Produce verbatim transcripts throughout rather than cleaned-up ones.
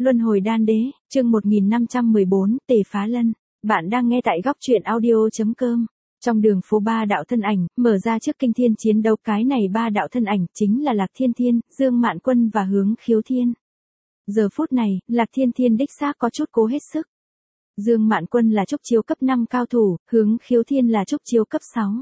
Luân hồi đan đế, chương một nghìn năm trăm mười bốn, Tề Phá Lân. Bạn đang nghe tại góc truyện audio.com. Trong đường phố ba đạo thân ảnh, mở ra trước kinh thiên chiến đấu, cái này ba đạo thân ảnh chính là Lạc Thiên Thiên, Dương Mạn Quân và Hướng Khiếu Thiên. Giờ phút này, Lạc Thiên Thiên đích xác có chút cố hết sức. Dương Mạn Quân là trúc chiếu cấp năm cao thủ, Hướng Khiếu Thiên là trúc chiếu cấp sáu.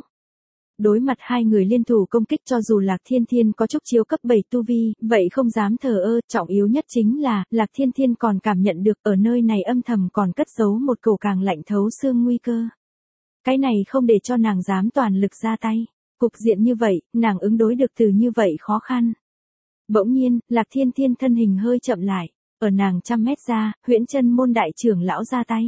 Đối mặt hai người liên thủ công kích, cho dù Lạc Thiên Thiên có trúc chiếu cấp bảy tu vi, vậy không dám thờ ơ, trọng yếu nhất chính là, Lạc Thiên Thiên còn cảm nhận được ở nơi này âm thầm còn cất giấu một cổ càng lạnh thấu xương nguy cơ. Cái này không để cho nàng dám toàn lực ra tay. Cục diện như vậy, nàng ứng đối được từ như vậy khó khăn. Bỗng nhiên, Lạc Thiên Thiên thân hình hơi chậm lại, ở nàng trăm mét ra, Huyễn Chân Môn đại trưởng lão ra tay.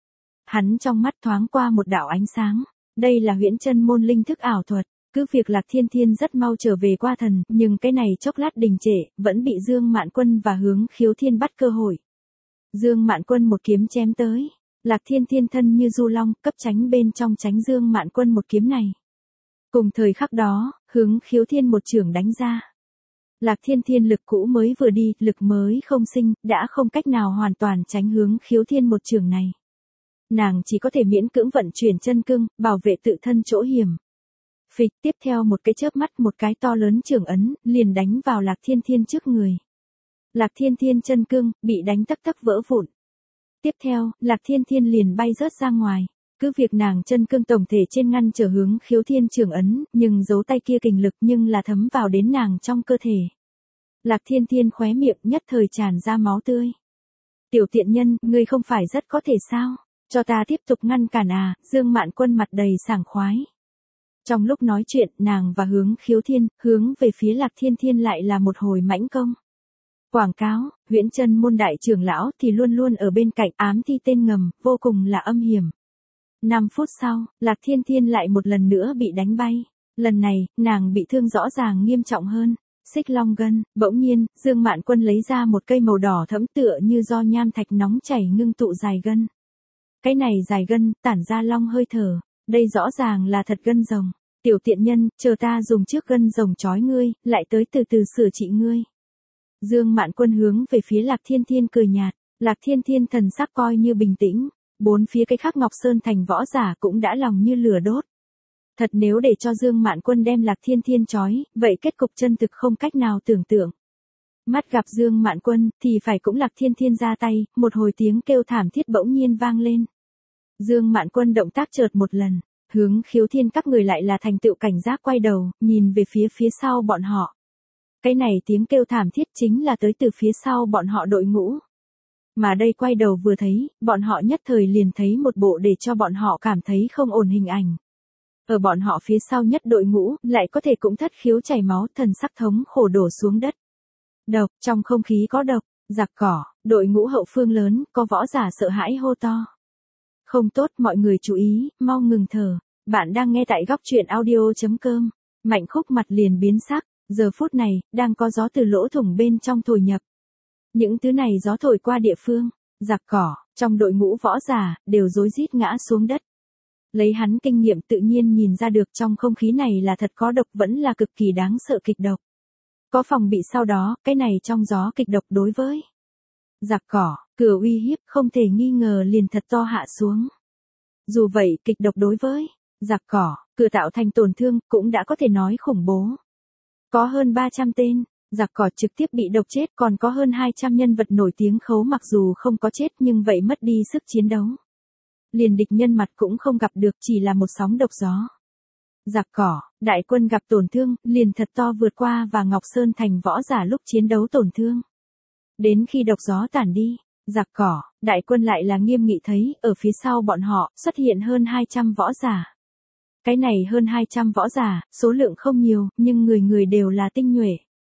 Hắn trong mắt thoáng qua một đạo ánh sáng. Đây là Huyễn Chân Môn linh thức ảo thuật, cứ việc Lạc Thiên Thiên rất mau trở về qua thần, nhưng cái này chốc lát đình trệ, vẫn bị Dương Mạn Quân và Hướng Khiếu Thiên bắt cơ hội. Dương Mạn Quân một kiếm chém tới, Lạc Thiên Thiên thân như du long, cấp tránh bên trong tránh Dương Mạn Quân một kiếm này. Cùng thời khắc đó, Hướng Khiếu Thiên một chưởng đánh ra. Lạc Thiên Thiên lực cũ mới vừa đi, lực mới không sinh, đã không cách nào hoàn toàn tránh Hướng Khiếu Thiên một chưởng này. Nàng chỉ có thể miễn cưỡng vận chuyển chân cương, bảo vệ tự thân chỗ hiểm. Phịch, tiếp theo một cái chớp mắt, một cái to lớn chưởng ấn, liền đánh vào Lạc Thiên Thiên trước người. Lạc Thiên Thiên chân cương, bị đánh tấp tấp vỡ vụn. Tiếp theo, Lạc Thiên Thiên liền bay rớt ra ngoài. Cứ việc nàng chân cương tổng thể trên ngăn trở Hướng Khiếu Thiên chưởng ấn, nhưng dấu tay kia kình lực nhưng là thấm vào đến nàng trong cơ thể. Lạc Thiên Thiên khóe miệng nhất thời tràn ra máu tươi. Tiểu tiện nhân, ngươi không phải rất có thể sao? Cho ta tiếp tục ngăn cản à, Dương Mạn Quân mặt đầy sảng khoái. Trong lúc nói chuyện, nàng và Hướng Khiếu Thiên, hướng về phía Lạc Thiên Thiên lại là một hồi mãnh công. Quảng cáo, Huyễn Chân Môn đại trưởng lão thì luôn luôn ở bên cạnh ám thi tên ngầm, vô cùng là âm hiểm. năm phút sau, Lạc Thiên Thiên lại một lần nữa bị đánh bay. Lần này, nàng bị thương rõ ràng nghiêm trọng hơn. Xích long gân, bỗng nhiên, Dương Mạn Quân lấy ra một cây màu đỏ thẫm tựa như do nham thạch nóng chảy ngưng tụ dài gân. Cái này dài gân, tản ra long hơi thở, đây rõ ràng là thật gân rồng. Tiểu tiện nhân, chờ ta dùng trước gân rồng trói ngươi, lại tới từ từ sửa trị ngươi. Dương Mạn Quân hướng về phía Lạc Thiên Thiên cười nhạt, Lạc Thiên Thiên thần sắc coi như bình tĩnh, bốn phía cái khác Ngọc Sơn thành võ giả cũng đã lòng như lửa đốt. Thật nếu để cho Dương Mạn Quân đem Lạc Thiên Thiên trói, vậy kết cục chân thực không cách nào tưởng tượng. Mắt gặp Dương Mạn Quân, thì phải cũng Lạc Thiên Thiên ra tay, một hồi tiếng kêu thảm thiết bỗng nhiên vang lên. Dương Mạn Quân động tác chợt một lần, Hướng Khiếu Thiên các người lại là thành tựu cảnh giác quay đầu, nhìn về phía phía sau bọn họ. Cái này tiếng kêu thảm thiết chính là tới từ phía sau bọn họ đội ngũ. Mà đây quay đầu vừa thấy, bọn họ nhất thời liền thấy một bộ để cho bọn họ cảm thấy không ổn hình ảnh. Ở bọn họ phía sau nhất đội ngũ, lại có thể cũng thất khiếu chảy máu, thần sắc thống khổ đổ xuống đất. Độc, trong không khí có độc, giặc cỏ, đội ngũ hậu phương lớn, có võ giả sợ hãi hô to. Không tốt, mọi người chú ý, mau ngừng thở. Bạn đang nghe tại góc truyện audio.com. Mạnh Khúc mặt liền biến sắc, giờ phút này, đang có gió từ lỗ thủng bên trong thổi nhập. Những thứ này gió thổi qua địa phương, giặc cỏ, trong đội ngũ võ giả, đều rối rít ngã xuống đất. Lấy hắn kinh nghiệm tự nhiên nhìn ra được trong không khí này là thật có độc, vẫn là cực kỳ đáng sợ kịch độc. Có phòng bị sau đó, cái này trong gió kịch độc đối với giặc cỏ, cửa uy hiếp không thể nghi ngờ liền thật to hạ xuống. Dù vậy, kịch độc đối với giặc cỏ, cửa tạo thành tổn thương, cũng đã có thể nói khủng bố. Có hơn ba trăm tên, giặc cỏ trực tiếp bị độc chết, còn có hơn hai trăm nhân vật nổi tiếng khấu mặc dù không có chết nhưng vậy mất đi sức chiến đấu. Liền địch nhân mặt cũng không gặp được, chỉ là một sóng độc gió. Giặc cỏ, đại quân gặp tổn thương, liền thật to vượt qua và Ngọc Sơn thành võ giả lúc chiến đấu tổn thương. Đến khi độc gió tản đi, giặc cỏ, đại quân lại là nghiêm nghị thấy, ở phía sau bọn họ, xuất hiện hơn hai trăm võ giả. Cái này hơn hai trăm võ giả, số lượng không nhiều, nhưng người người đều là tinh nhuệ.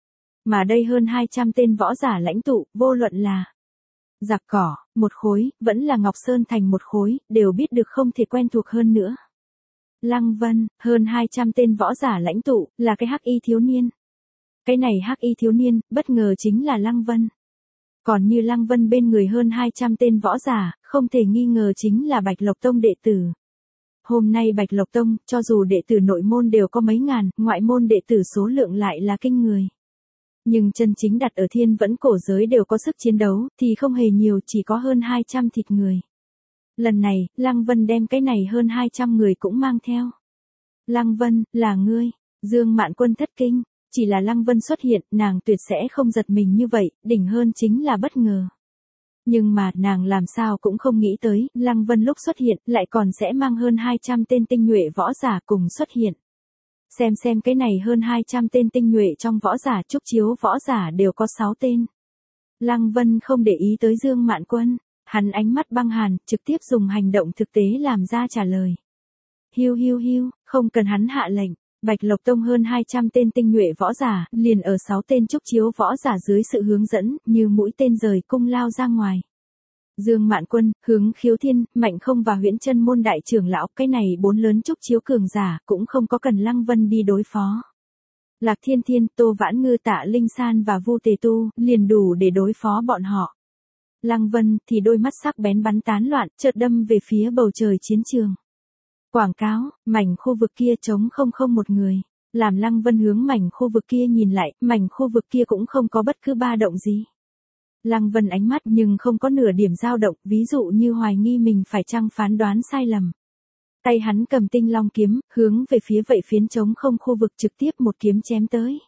Mà đây hơn hai trăm tên võ giả lãnh tụ, vô luận là giặc cỏ, một khối, vẫn là Ngọc Sơn thành một khối, đều biết được không thể quen thuộc hơn nữa. Lăng Vân, hơn hai trăm tên võ giả lãnh tụ, là cái hắc y thiếu niên. Cái này hắc y thiếu niên, bất ngờ chính là Lăng Vân. Còn như Lăng Vân bên người hơn hai trăm tên võ giả, không thể nghi ngờ chính là Bạch Lộc Tông đệ tử. Hôm nay Bạch Lộc Tông, cho dù đệ tử nội môn đều có mấy ngàn, ngoại môn đệ tử số lượng lại là kinh người. Nhưng chân chính đặt ở thiên vẫn cổ giới đều có sức chiến đấu, thì không hề nhiều, chỉ có hơn hai trăm thịt người. Lần này, Lăng Vân đem cái này hơn hai trăm người cũng mang theo. Lăng Vân, là ngươi. Dương Mạn Quân thất kinh, chỉ là Lăng Vân xuất hiện, nàng tuyệt sẽ không giật mình như vậy, đỉnh hơn chính là bất ngờ. Nhưng mà, nàng làm sao cũng không nghĩ tới, Lăng Vân lúc xuất hiện, lại còn sẽ mang hơn hai trăm tên tinh nhuệ võ giả cùng xuất hiện. Xem xem cái này hơn hai trăm tên tinh nhuệ trong võ giả, trúc chiếu võ giả đều có sáu tên. Lăng Vân không để ý tới Dương Mạn Quân, hắn ánh mắt băng hàn, trực tiếp dùng hành động thực tế làm ra trả lời. Hiu hiu hiu, không cần hắn hạ lệnh, Bạch Lộc Tông hơn hai trăm tên tinh nhuệ võ giả, liền ở sáu tên trúc chiếu võ giả dưới sự hướng dẫn, như mũi tên rời cung lao ra ngoài. Dương Mạn Quân, Hướng Khiếu Thiên, Mạnh Không và Huyễn Chân môn đại trưởng lão, cái này bốn lớn trúc chiếu cường giả, cũng không có cần Lăng Vân đi đối phó. Lạc Thiên Thiên, Tô Vãn Ngư, Tạ Linh San và Vu Tề Tu, liền đủ để đối phó bọn họ. Lăng Vân thì đôi mắt sắc bén bắn tán loạn, chợt đâm về phía bầu trời chiến trường. Quảng cáo, mảnh khu vực kia trống không không một người. Làm Lăng Vân hướng mảnh khu vực kia nhìn lại, mảnh khu vực kia cũng không có bất cứ ba động gì. Lăng Vân ánh mắt nhưng không có nửa điểm dao động, ví dụ như hoài nghi mình phải chăng phán đoán sai lầm. Tay hắn cầm tinh long kiếm, hướng về phía vậy phiến trống không khu vực trực tiếp một kiếm chém tới.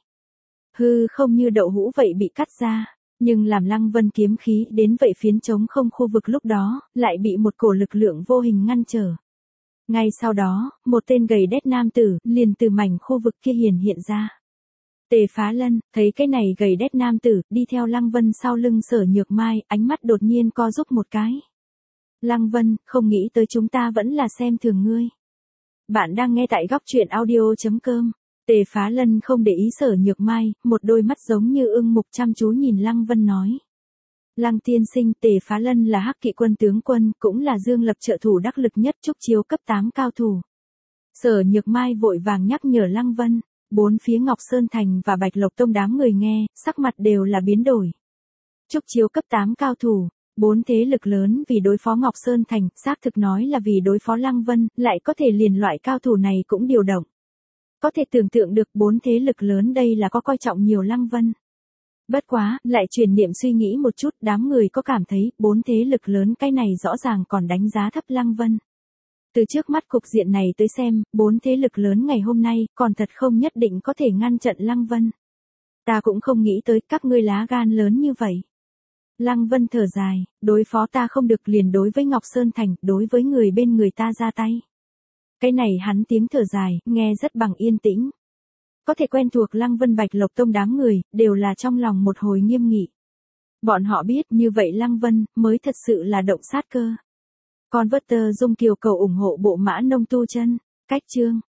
Hư không như đậu hũ vậy bị cắt ra, nhưng làm Lăng Vân kiếm khí đến vậy phiến trống không khu vực lúc đó, lại bị một cổ lực lượng vô hình ngăn trở. Ngay sau đó, một tên gầy đét nam tử, liền từ mảnh khu vực kia hiển hiện ra. Tề Phá Lân, thấy cái này gầy đét nam tử, đi theo Lăng Vân sau lưng Sở Nhược Mai, ánh mắt đột nhiên co rúm một cái. Lăng Vân, không nghĩ tới chúng ta vẫn là xem thường ngươi. Bạn đang nghe tại góc truyện audio chấm com. Tề Phá Lân không để ý Sở Nhược Mai, một đôi mắt giống như ưng mục chăm chú nhìn Lăng Vân nói. Lăng tiên sinh, Tề Phá Lân là Hắc Kỵ quân tướng quân, cũng là Dương Lập trợ thủ đắc lực nhất trúc chiếu cấp tám cao thủ. Sở Nhược Mai vội vàng nhắc nhở Lăng Vân. Bốn phía Ngọc Sơn Thành và Bạch Lộc Tông đám người nghe, sắc mặt đều là biến đổi. Trúc chiếu cấp tám cao thủ, bốn thế lực lớn vì đối phó Ngọc Sơn Thành, xác thực nói là vì đối phó Lăng Vân, lại có thể liền loại cao thủ này cũng điều động. Có thể tưởng tượng được bốn thế lực lớn đây là có coi trọng nhiều Lăng Vân. Bất quá, lại truyền niệm suy nghĩ một chút, đám người có cảm thấy, bốn thế lực lớn cái này rõ ràng còn đánh giá thấp Lăng Vân. Từ trước mắt cục diện này tới xem, bốn thế lực lớn ngày hôm nay, còn thật không nhất định có thể ngăn trận Lăng Vân. Ta cũng không nghĩ tới các ngươi lá gan lớn như vậy. Lăng Vân thở dài, đối phó ta không được liền đối với Ngọc Sơn Thành, đối với người bên người ta ra tay. Cái này hắn tiếng thở dài, nghe rất bằng yên tĩnh. Có thể quen thuộc Lăng Vân Bạch Lộc Tông đám người, đều là trong lòng một hồi nghiêm nghị. Bọn họ biết như vậy Lăng Vân, mới thật sự là động sát cơ. Converter Dung Kiều cầu ủng hộ bộ mã nông tu chân, cách chương.